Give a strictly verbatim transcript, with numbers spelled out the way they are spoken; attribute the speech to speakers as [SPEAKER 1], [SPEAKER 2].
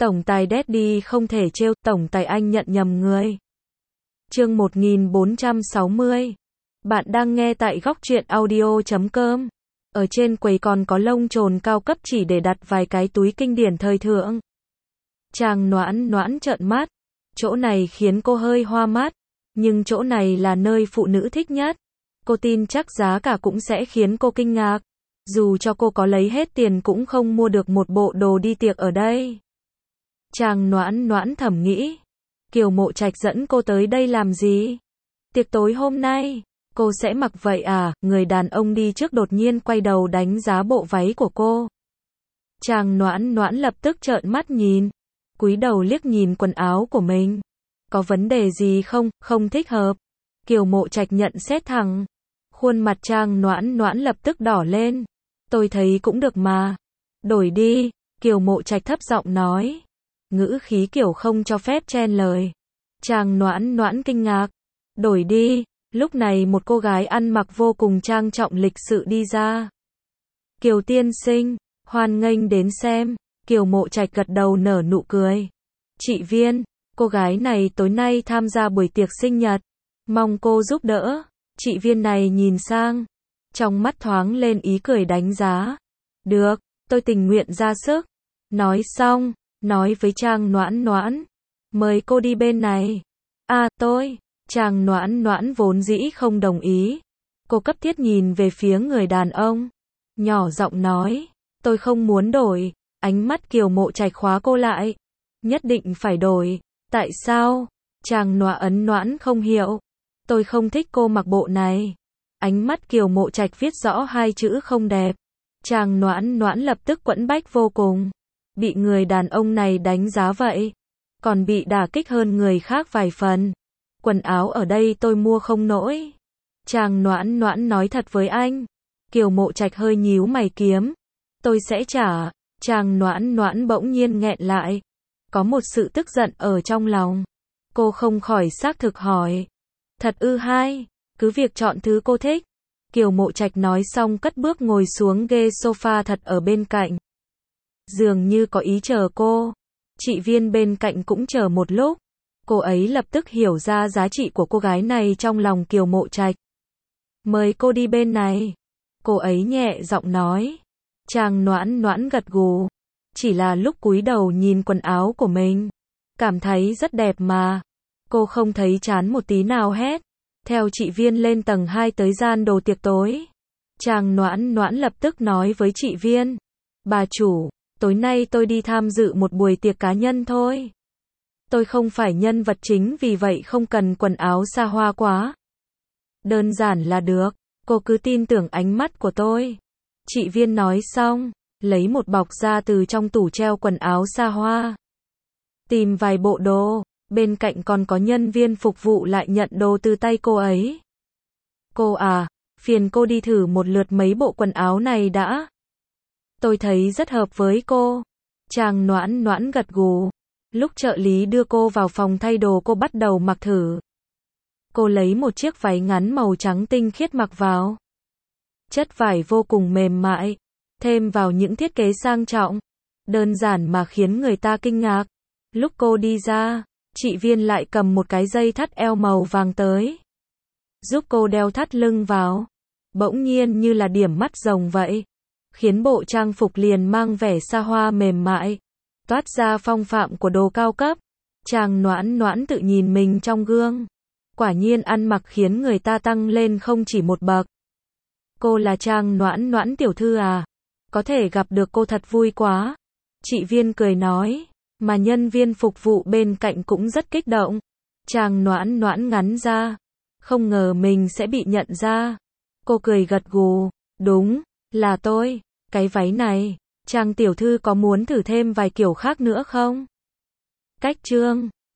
[SPEAKER 1] Tổng tài Daddy không thể trêu, tổng tài anh nhận nhầm người. Chương một nghìn bốn trăm sáu mươi. Bạn đang nghe tại góc truyện audio chấm com. Ở trên quầy còn có lông chồn cao cấp chỉ để đặt vài cái túi kinh điển thời thượng. Chàng Noãn Noãn trợn mắt. Chỗ này khiến cô hơi hoa mắt, nhưng chỗ này là nơi phụ nữ thích nhất. Cô tin chắc giá cả cũng sẽ khiến cô kinh ngạc. Dù cho cô có lấy hết tiền cũng không mua được một bộ đồ đi tiệc ở đây. Chàng Noãn Noãn thầm nghĩ. Kiều Mộ Trạch dẫn cô tới đây làm gì? Tiệc tối hôm nay, cô sẽ mặc vậy à? Người đàn ông đi trước đột nhiên quay đầu đánh giá bộ váy của cô. Chàng Noãn Noãn lập tức trợn mắt nhìn, cúi đầu liếc nhìn quần áo của mình. Có vấn đề gì không? Không thích hợp. Kiều Mộ Trạch nhận xét thẳng. Khuôn mặt chàng Noãn Noãn lập tức đỏ lên. Tôi thấy cũng được mà. Đổi đi, Kiều Mộ Trạch thấp giọng nói. Ngữ khí kiểu không cho phép chen lời. Chàng Noãn Noãn kinh ngạc. Đổi đi. Lúc này một cô gái ăn mặc vô cùng trang trọng lịch sự đi ra. Kiều tiên sinh, hoan nghênh đến xem. Kiều Mộ Trạch gật đầu nở nụ cười. Chị Viên, cô gái này tối nay tham gia buổi tiệc sinh nhật. Mong cô giúp đỡ. Chị Viên này nhìn sang. Trong mắt thoáng lên ý cười đánh giá. Được, tôi tình nguyện ra sức. Nói xong, nói với chàng Noãn Noãn. Mời cô đi bên này. À, tôi. Chàng Noãn Noãn vốn dĩ không đồng ý. Cô cấp thiết nhìn về phía người đàn ông. Nhỏ giọng nói. Tôi không muốn đổi. Ánh mắt Kiều Mộ Trạch khóa cô lại. Nhất định phải đổi. Tại sao? Chàng Noãn Noãn không hiểu. Tôi không thích cô mặc bộ này. Ánh mắt Kiều Mộ Trạch viết rõ hai chữ không đẹp. Chàng Noãn Noãn lập tức quẫn bách vô cùng. Bị người đàn ông này đánh giá vậy, còn bị đả kích hơn người khác vài phần. Quần áo ở đây tôi mua không nổi. Chàng Noãn Noãn nói thật với anh. Kiều Mộ Trạch hơi nhíu mày kiếm. Tôi sẽ trả. Chàng Noãn Noãn bỗng nhiên nghẹn lại. Có một sự tức giận ở trong lòng. Cô không khỏi xác thực hỏi. Thật ư hay? Cứ việc chọn thứ cô thích. Kiều Mộ Trạch nói xong cất bước ngồi xuống ghế sofa thật ở bên cạnh. Dường như có ý chờ cô. Chị Viên bên cạnh cũng chờ một lúc. Cô ấy lập tức hiểu ra giá trị của cô gái này trong lòng Kiều Mộ Trạch. Mời cô đi bên này. Cô ấy nhẹ giọng nói. Chàng Noãn Noãn gật gù. Chỉ là lúc cúi đầu nhìn quần áo của mình, cảm thấy rất đẹp mà. Cô không thấy chán một tí nào hết. Theo chị Viên lên tầng hai tới gian đồ tiệc tối. Chàng Noãn Noãn lập tức nói với chị Viên. Bà chủ, tối nay tôi đi tham dự một buổi tiệc cá nhân thôi. Tôi không phải nhân vật chính vì vậy không cần quần áo xa hoa quá. Đơn giản là được, cô cứ tin tưởng ánh mắt của tôi. Chị Viên nói xong, lấy một bọc ra từ trong tủ treo quần áo xa hoa. Tìm vài bộ đồ, bên cạnh còn có nhân viên phục vụ lại nhận đồ từ tay cô ấy. Cô à, phiền cô đi thử một lượt mấy bộ quần áo này đã. Tôi thấy rất hợp với cô. Chàng Noãn Noãn gật gù. Lúc trợ lý đưa cô vào phòng thay đồ cô bắt đầu mặc thử. Cô lấy một chiếc váy ngắn màu trắng tinh khiết mặc vào. Chất vải vô cùng mềm mại, thêm vào những thiết kế sang trọng, đơn giản mà khiến người ta kinh ngạc. Lúc cô đi ra, chị Viên lại cầm một cái dây thắt eo màu vàng tới, giúp cô đeo thắt lưng vào. Bỗng nhiên như là điểm mắt rồng vậy, khiến bộ trang phục liền mang vẻ xa hoa mềm mại, toát ra phong phạm của đồ cao cấp. Chàng Noãn Noãn tự nhìn mình trong gương. Quả nhiên ăn mặc khiến người ta tăng lên không chỉ một bậc. Cô là chàng Noãn Noãn tiểu thư à? Có thể gặp được cô thật vui quá. Chị Viên cười nói, mà nhân viên phục vụ bên cạnh cũng rất kích động. Chàng Noãn Noãn ngắn ra, không ngờ mình sẽ bị nhận ra. Cô cười gật gù, đúng, là tôi. Cái váy này, chàng tiểu thư có muốn thử thêm vài kiểu khác nữa không? Cách chương